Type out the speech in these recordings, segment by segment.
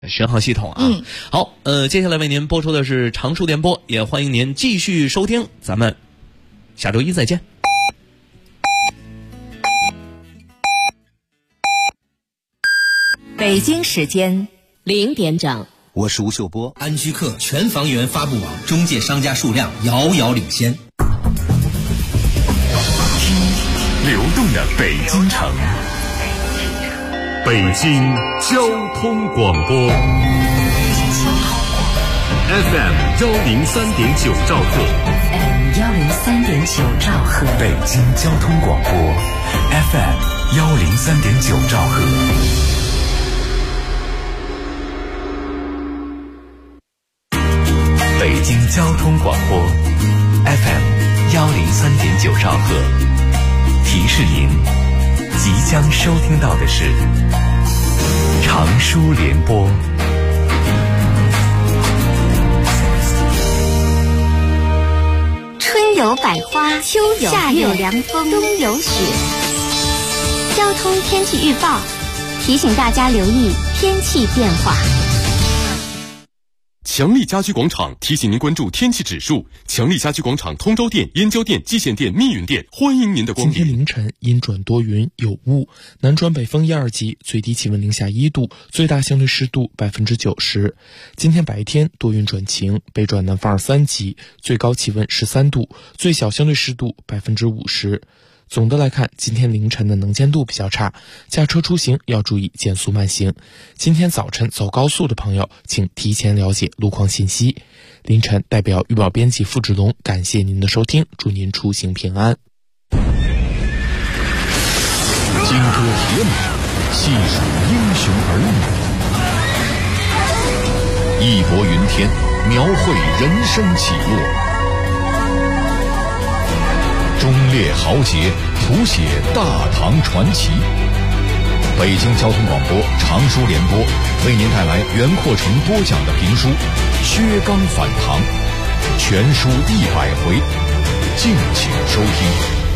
选好系统啊。好，接下来为您播出的是常数电波，也欢迎您继续收听，咱们下周一再见。 北京时间0点整， 我是吴秀波。 安居客全房源发布网中介商家数量遥遥领先。 流动的北京城，北京交通广播 FM 103.9兆赫， 103.9兆赫， 北京交通广播 FM 103.9兆赫。北京交通广播 FM 103.9兆赫，提示您即将收听到的是常书联播。 春有百花，秋有夏有凉风，冬有雪。交通天气预报提醒大家留意天气变化。 强力家居广场提醒您关注天气指数。强力家居广场通州店、燕郊店、蓟县店、密云店，欢迎您的光临。 今天凌晨阴转多云有雾，南转北风1、2级，最低气温零下1度，最大相对湿度90%。今天白天多云转晴，北转南风2、3级，最高气温13度，最小相对湿度50%。总的来看，今天凌晨的能见度比较差，驾车出行要注意减速慢行。今天早晨走高速的朋友，请提前了解路况信息。凌晨代表预报编辑付志龙感谢您的收听，祝您出行平安。 金戈铁马，细数英雄儿女，义薄云天，描绘人生起落。忠烈豪杰，谱写大唐传奇。北京交通广播常书联播为您带来袁阔成播讲的评书《薛刚反唐》，全书100回，敬请收听。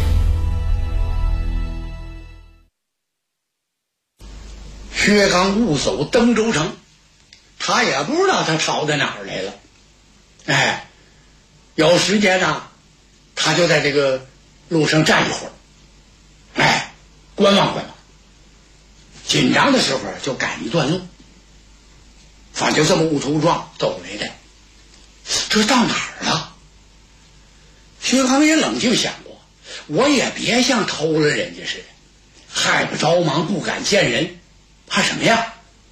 薛刚误走登州城，他也不知道他逃到哪儿来了。有时间呢，他就在这个路上站一会儿，观望观望。紧张的时候就赶一段路，反正这么误头误撞走来的，这到哪儿了？薛刚也冷静想过，我也别像偷了人家似的，害不着忙，不敢见人，怕什么呀？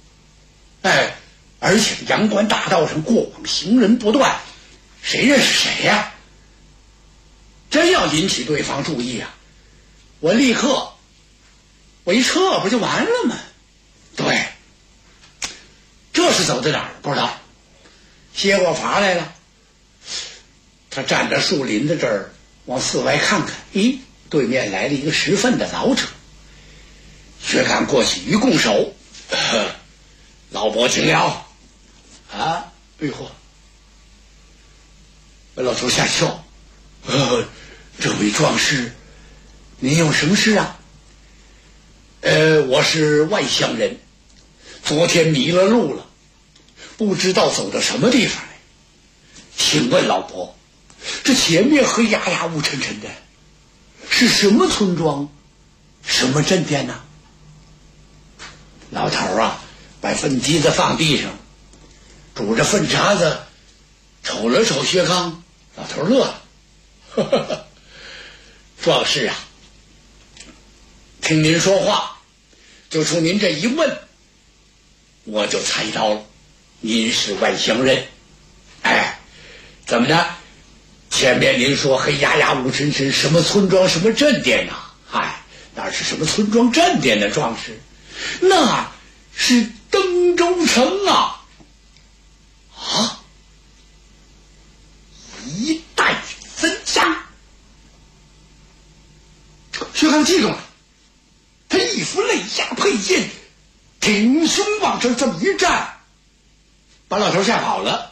而且阳关大道上过往行人不断，谁认识谁呀？真要引起对方注意啊，我一撤不就完了吗？对，这是走到哪儿不知道，歇过乏来了。他站在树林子这儿往四外看看，对面来了一个10分的老者。薛刚过去一拱手，老伯请了。老头吓笑，这位壮士，您有什么事啊？我是外乡人，昨天迷了路了，不知道走到什么地方来。请问老伯，这前面黑压压雾沉沉的，是什么村庄，什么镇店呢？老头把粪机子放地上，拄着粪叉子瞅了瞅薛刚，老头乐了。壮士啊，听您说话，就冲您这一问，我就猜到了，您是外乡人。怎么的？前面您说黑压压雾沉沉，什么村庄什么镇店呐？那是什么村庄镇店的壮士？那是登州城啊！一代真香。薛刚激动了，他一副肋下佩剑，挺胸往这这么一站，把老头吓跑了。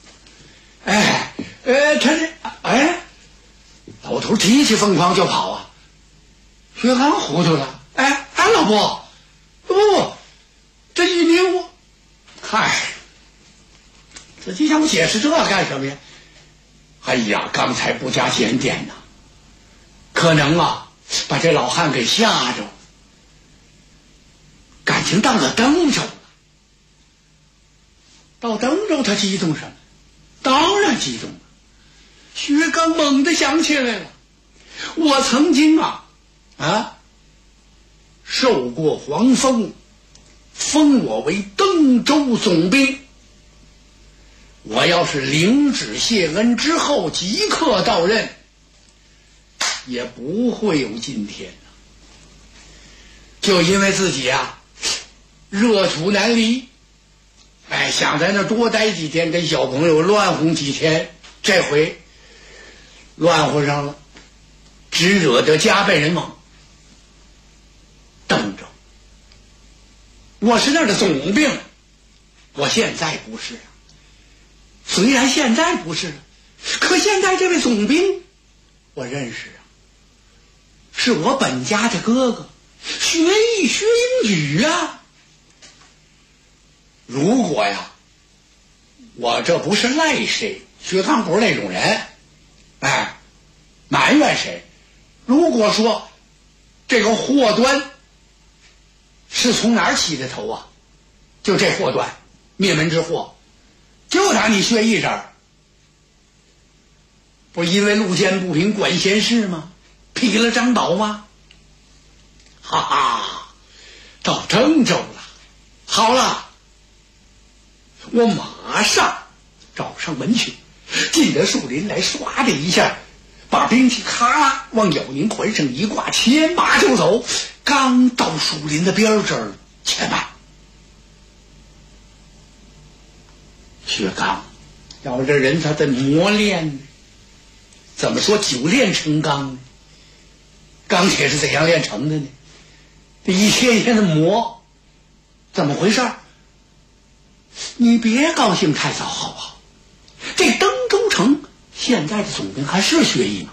老头提起凤凰就跑啊！薛刚糊涂了，老伯，不，这一迷雾， 嗨，自己向我解释这干什么呀？哎呀，刚才不加检点呐，可能啊把这老汉给吓着，感情到了登州了。到登州他激动什么？当然激动了。薛刚猛地想起来了，我曾经受过皇封，封我为登州总兵。我要是领旨谢恩之后即刻到任，也不会有今天。就因为自己热土难离，想在那多待几天，跟小朋友乱哄几天，这回乱乎上了，只惹得家败人亡。登州，我是那儿的总兵，我现在不是虽然现在不是，可现在这位总兵我认识是我本家的哥哥薛毅、薛英举如果我这不是赖谁，薛刚不是那种人，埋怨谁。如果说这个祸端是从哪儿起的头就这祸端，灭门之祸就打你薛毅这儿，不是因为路见不平管闲事吗？劈了张宝吗？哈哈，到登州了，好了，我马上找上门去，进了树林来，唰的一下把兵器咔啦往咬宁环上一挂，牵马就走。刚到树林的边这儿，且慢，薛刚要这人他的磨练，怎么说久炼成钢呢？钢铁是怎样炼成的呢？这一天一天的磨，怎么回事？你别高兴太早好不好？这登州城现在的总兵还是薛毅吗？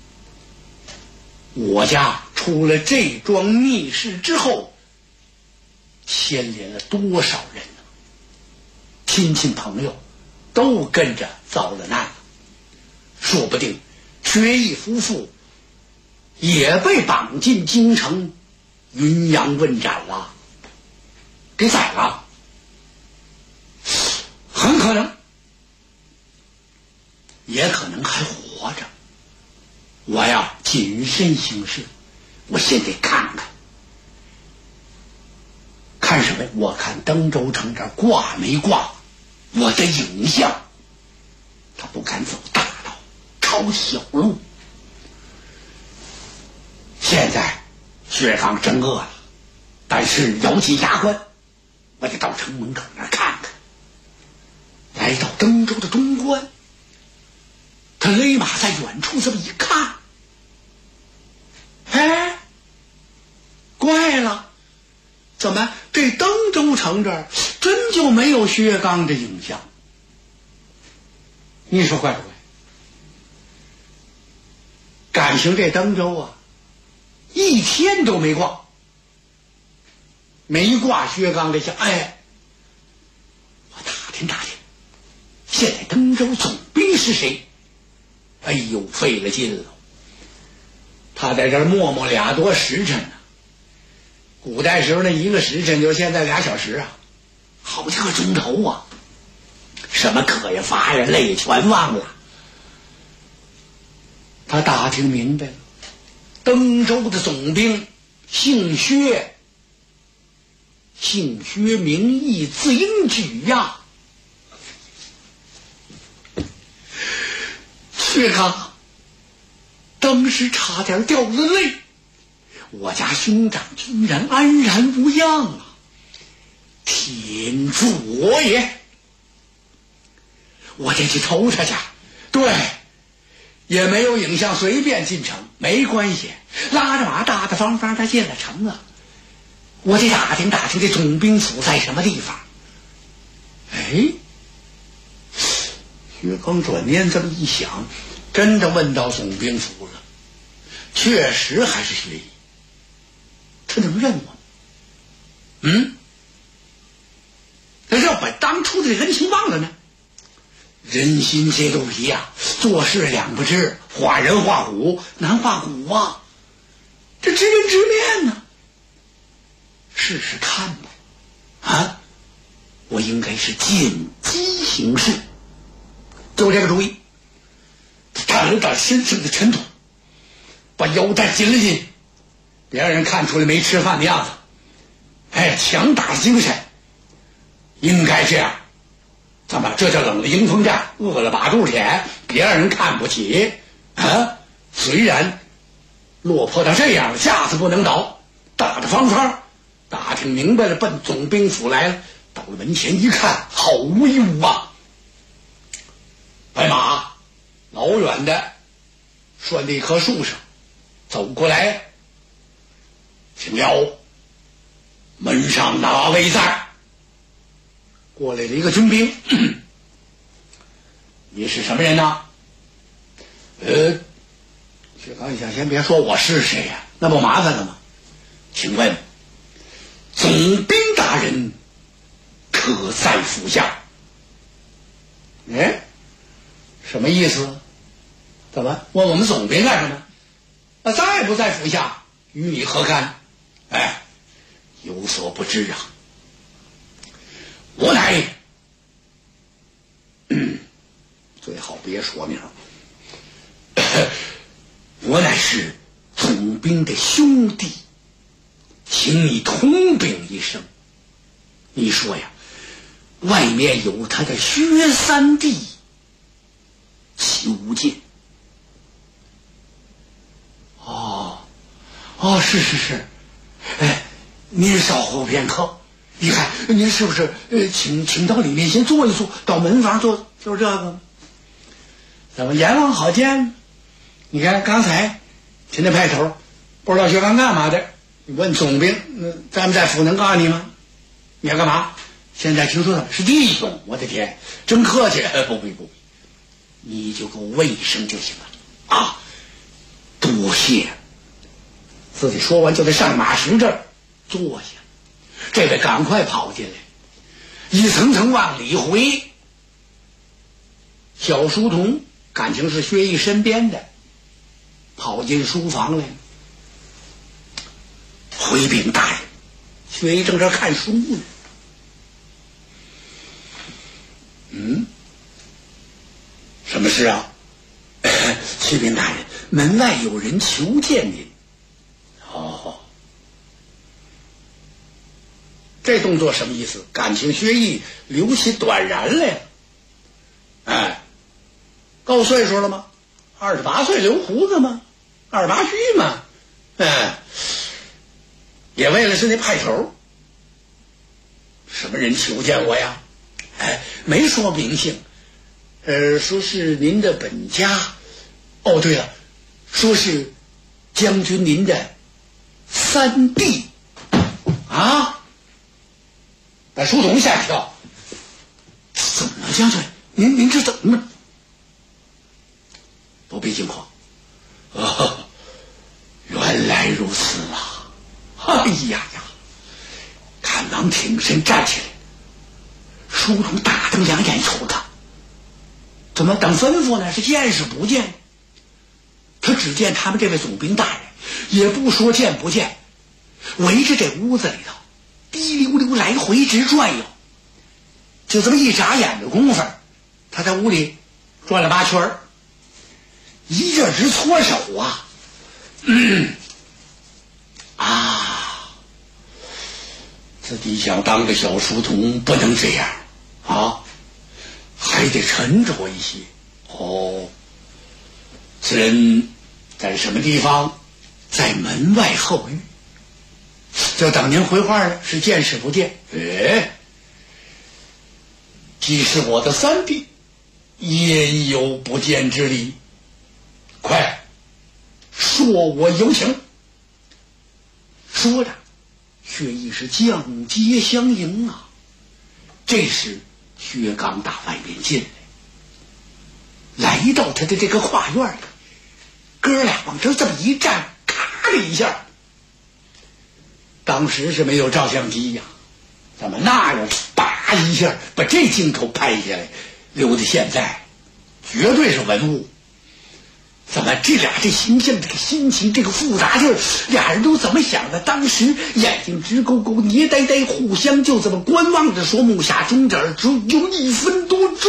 我家出了这桩密事之后，牵连了多少人呢？亲戚朋友都跟着遭了难了，说不定薛毅夫妇也被绑进京城，云阳问斩了，给宰了，很可能，也可能还活着。我要谨慎行事，我先得看看，看什么？我看登州城这挂没挂我的影像，他不敢走大道，抄小路。现在薛刚真饿了，但是咬紧牙关，我得到城门口那看看。来到登州的东关，他勒马在远处这么一看，怪了，怎么这登州城这儿真就没有薛刚的影像？你说怪不怪？感情这登州一天都没挂，没挂薛刚的像。我打听打听，现在登州总兵是谁？哎呦，费了劲了。他在这儿磨2多时辰呢。古代时候那一个时辰就现在2小时好几个钟头什么课呀罚呀累全忘了。他打听明白了，登州的总兵姓薛，名义字英举薛刚当时差点掉了泪，我家兄长居然安然无恙天助我也！我得去投他去。对，也没有影像，随便进城没关系，拉着马大大方方他进了城我得打听打听这总兵府在什么地方。薛刚转念这么一想，真的问到总兵府了，确实还是薛毅。他能认我？他要把大丢这人情忘了呢？人心这东西呀，做事两不知，画人画虎难画骨啊，这知人知面呢。试试看吧，啊，我应该是见机行事，就这个主意。掸了掸身上的尘土，把腰带紧了紧，别让人看出来没吃饭的样子。哎，强打精神，应该这样。咱们这叫冷了迎风站，饿了把肚填，别让人看不起啊！虽然落魄到这样了，架子不能倒，打着方方打听明白了，奔总兵府来了。到了门前一看，好威武啊！白马老远的拴在一棵树上，走过来，请了，门上哪位在？过来了一个军兵。你是什么人呢？薛刚，你先别说我是谁呀，那不麻烦了吗？请问总兵大人可在府下？哎，什么意思？怎么问我们总兵干什么？在不在府下与你何干？哎，有所不知啊，我乃最好别说名，我乃是总兵的兄弟，请你通禀一声。你说呀，外面有他的薛三弟求见。是，哎，您稍后片刻。你看您是不是请到里面先坐一坐，到门房坐，就是这个。怎么阎王好见？你看刚才听那派头，不知道薛刚干嘛的。你问总兵，在不在府能告诉你吗？你要干嘛？现在听说他是弟兄，我的天，真客气。不，你就给我问一声就行了啊！多谢。自己说完就在上马石这儿坐下，这位赶快跑进来，一层层往里回。小书童感情是薛毅身边的，跑进书房来，回禀大人，薛毅正这看书呢。什么事啊？启禀大人，门外有人求见您。这动作什么意思？感情薛毅留起短髯来了。哎，够岁数了吗？28岁留胡子吗？28虚吗？哎，也为了是那派头。什么人求见我呀？哎，没说明姓，说是您的本家。哦，对了，说是将军您的三弟啊。把书童吓一跳，怎么了，将军？您这怎么？不必惊慌。原来如此啊！哎呀，看忙挺身站起来，书童大瞪两眼瞅他，怎么等吩咐呢？是见是不见？他只见他们这位总兵大人，也不说见不见，围着这屋子里头滴溜溜来回直转悠。就这么一眨眼的功夫，他在屋里转了8圈，一阵直搓手啊。自己想当个小书童不能这样啊，还得沉着一些。此人在什么地方？在门外候谕，就等您回话了，是见是不见？既是我的三弟，焉有不见之理？快说我有情。说着，薛毅是将阶相迎啊。这时薛刚打外面进来，来到他的这个跨院里，哥俩往这么一站，咔的一下。当时是没有照相机呀，怎么那样叭啪一下把这镜头拍下来，留到现在，绝对是文物。怎么这俩这形象，这个心情，这个复杂劲儿，俩人都怎么想的？当时眼睛直勾勾，捏呆呆，互相就这么观望着，说目下中指只有1分多钟。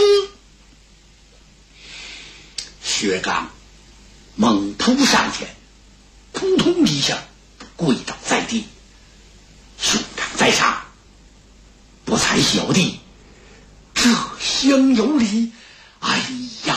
薛刚猛扑上前，扑通一下跪倒在地，兄长在上，不才小弟，这厢有礼。哎呀！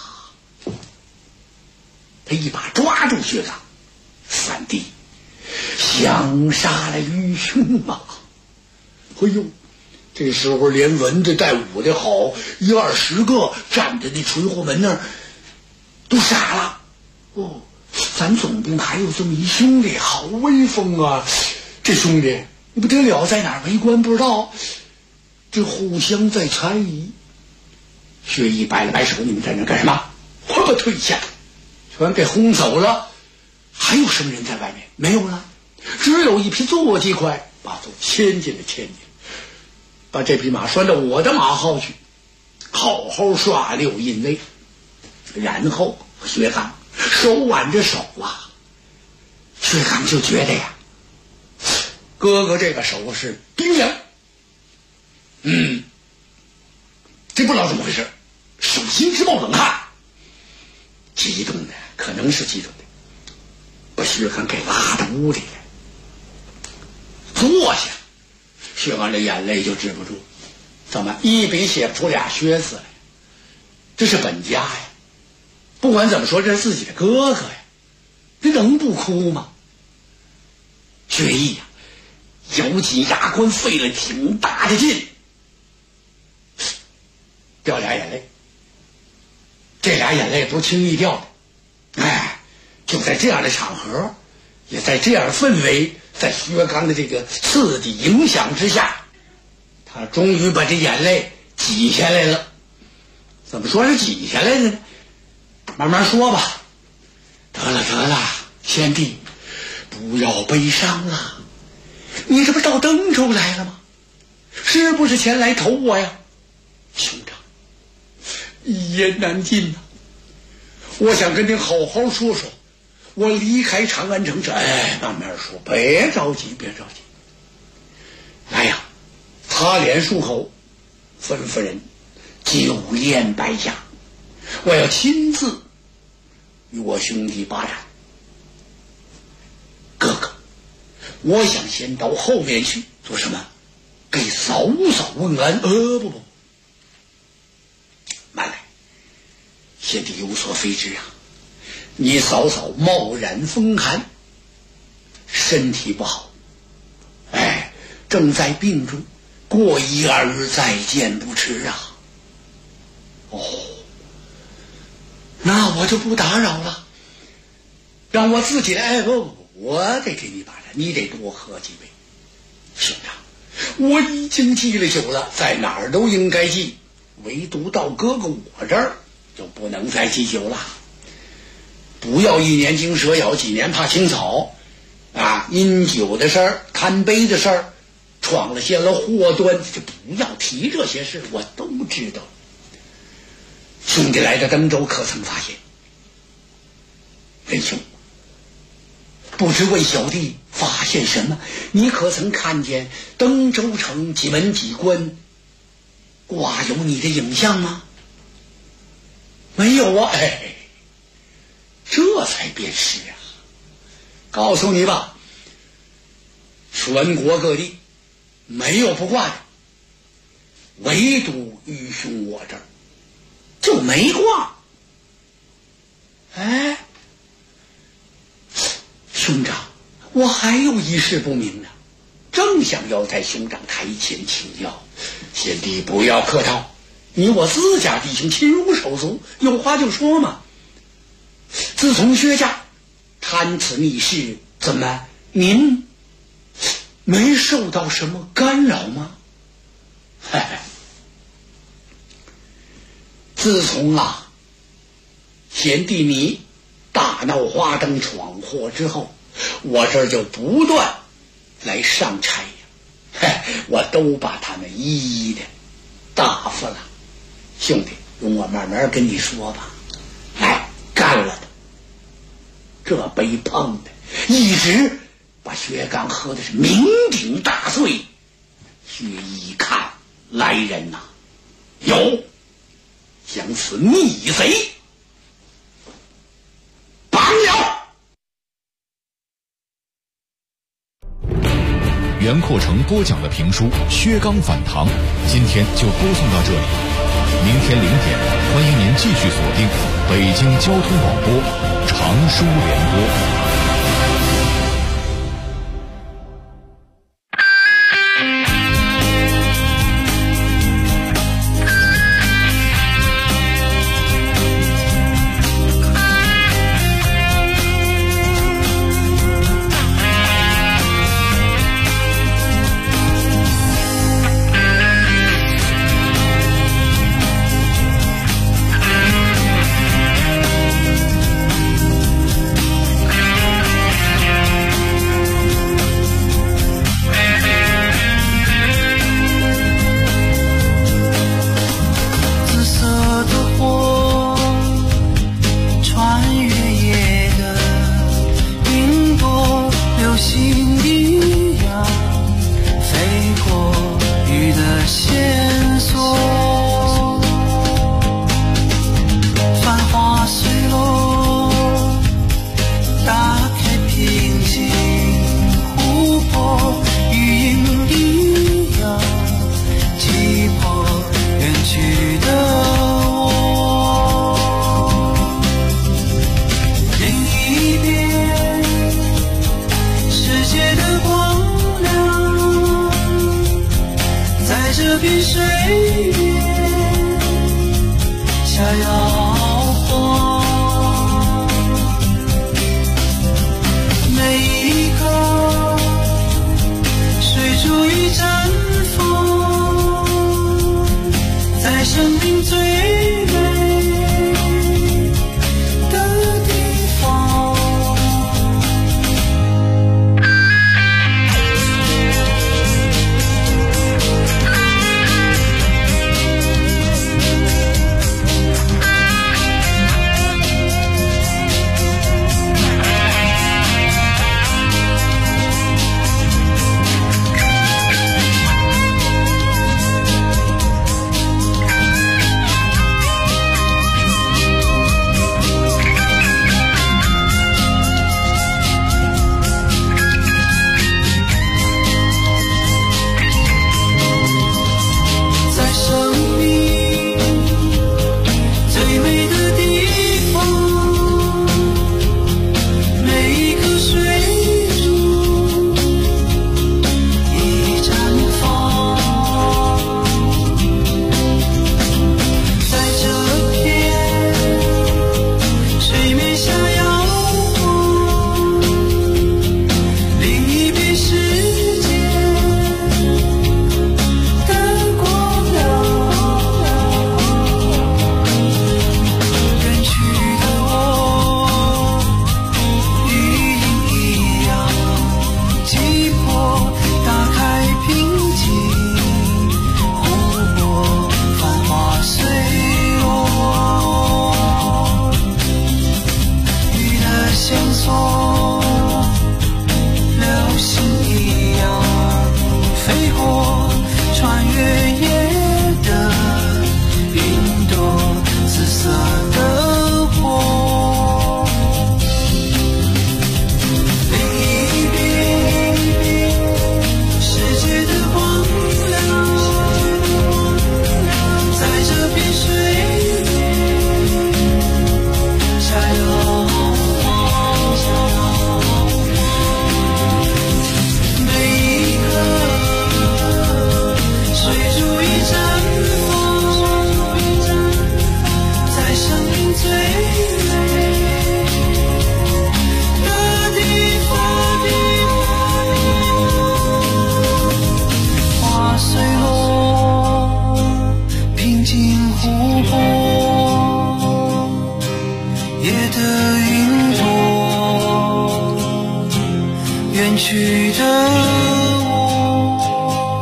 他一把抓住薛刚，三弟，想杀了愚兄啊！哎呦，这时候连文的带武的好1-20个站在那垂户门那儿都傻了。哦，咱总兵还有这么一兄弟，好威风啊！这兄弟你不得了，在哪儿为官不知道，这互相在猜疑。薛毅摆了摆手，你们在那干什么？快把退下！全被轰走了。还有什么人在外面？没有了，只有一匹坐骑快，把走牵进了。把这匹马拴到我的马号去，好好刷6印位。然后薛刚手挽着手啊，薛刚就觉得呀，哥哥这个手是冰凉。这不知道怎么回事，手心直冒冷汗，激动的，可能是激动的，把薛刚给拉到屋里来，坐下。薛刚这眼泪就止不住，怎么一笔写不出俩薛字来？这是本家呀，不管怎么说这是自己的哥哥呀，这能不哭吗？薛毅呀，咬紧牙关，费了挺大的劲，掉俩眼泪。这俩眼泪不是轻易掉的，就在这样的场合，也在这样的氛围，在薛刚的这个刺激影响之下，他终于把这眼泪挤下来了。怎么说是挤下来的呢？慢慢说吧。得了，贤弟，不要悲伤了。你这不是到登州来了吗？是不是前来投我呀？兄长，一言难尽呐。我想跟您好好说说，我离开长安城这，慢慢说，别着急。来呀，擦脸漱口，吩咐人酒宴摆下，我要亲自与我兄弟把盏。哥哥，我想先到后面去做什么？给嫂嫂问安。不，慢来，贤弟有所非知啊，你嫂嫂冒染风寒，身体不好，正在病中，过1-2日再见不迟啊。那我就不打扰了，让我自己来。不，我得给你把盏，你得多喝几杯。兄长，我已经忌了酒了，在哪儿都应该忌，唯独到哥哥我这儿就不能再忌酒了。不要1年惊蛇咬，几年怕青草啊！饮酒的事儿，贪杯的事儿，闯了些了祸端，就不要提这些事，我都知道。兄弟来到登州，可曾发现？仁兄，不知为小弟发现什么？你可曾看见登州城几门几关挂有你的影像吗？没有啊。这才便是啊。告诉你吧，全国各地没有不挂的，唯独愚兄我这儿就没挂。兄长，我还有一事不明呢，正想要在兄长台前请教。贤弟不要客套，你我自家弟兄，亲如手足，有话就说嘛。自从薛家贪此逆事，怎么您没受到什么干扰吗？自从贤弟你大闹花灯闯祸之后，我这儿就不断来上差呀。 我都把他们一一的答复了。兄弟，容我慢慢跟你说吧。来，干了的，这杯碰的一直把薛刚喝的是酩酊大醉。薛一一看来人呐，有将此逆贼绑了。 袁阔成播讲的评书《薛刚反唐》，今天就播送到这里。明天0点，欢迎您继续锁定北京交通广播长书联播。 远去的我。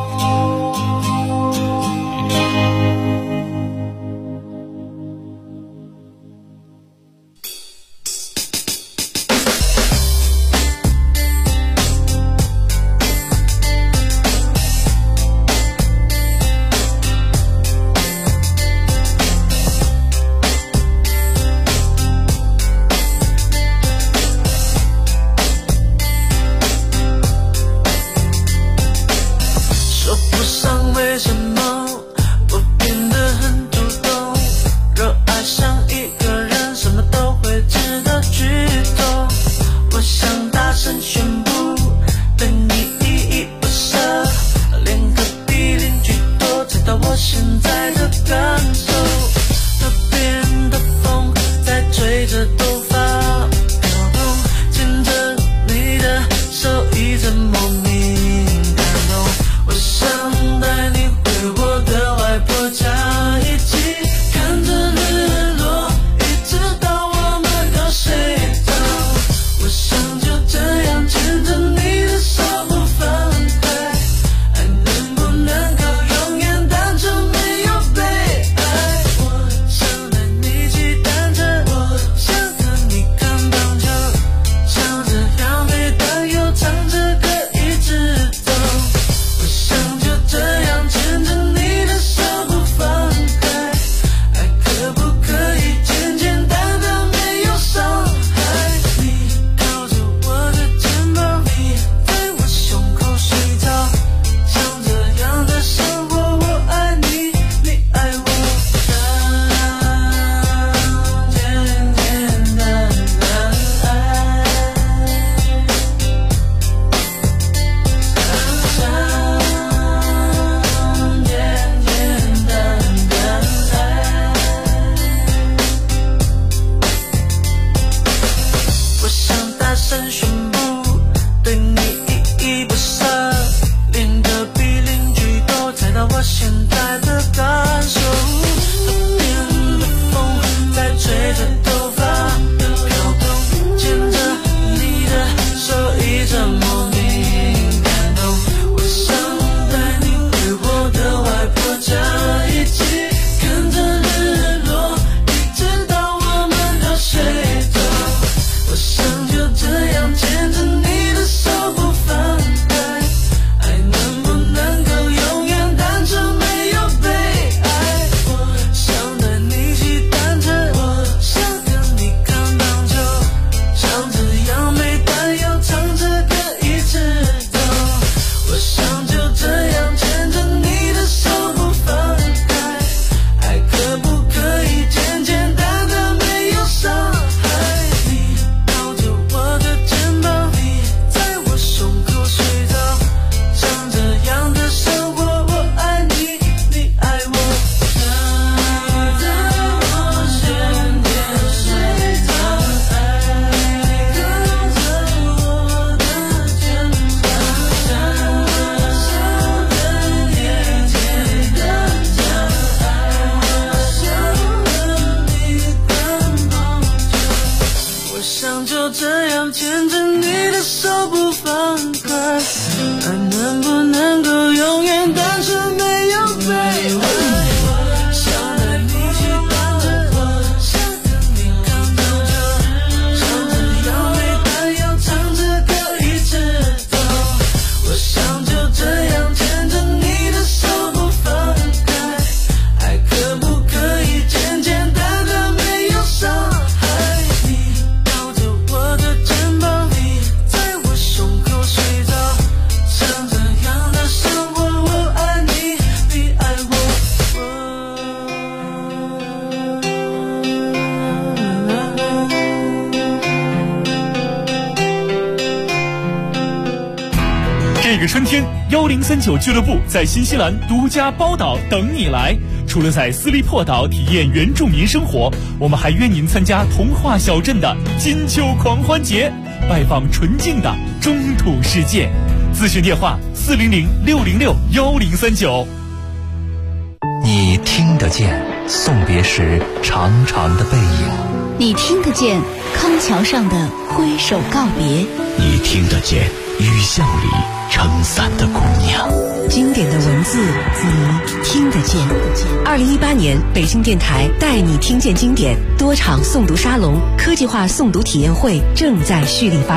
春天，1039俱乐部在新西兰独家包岛等你来。除了在斯利珀岛体验原住民生活，我们还约您参加童话小镇的金秋狂欢节，拜访纯净的中土世界。咨询电话400-606-1039。 你听得见送别时长长的背影， 你听得见康桥上的挥手告别， 你听得见雨巷里撑伞的姑娘。 经典的文字，你听得见。2018年北京电台带你听见经典多场诵读沙龙、科技化诵读体验会正在蓄力发展。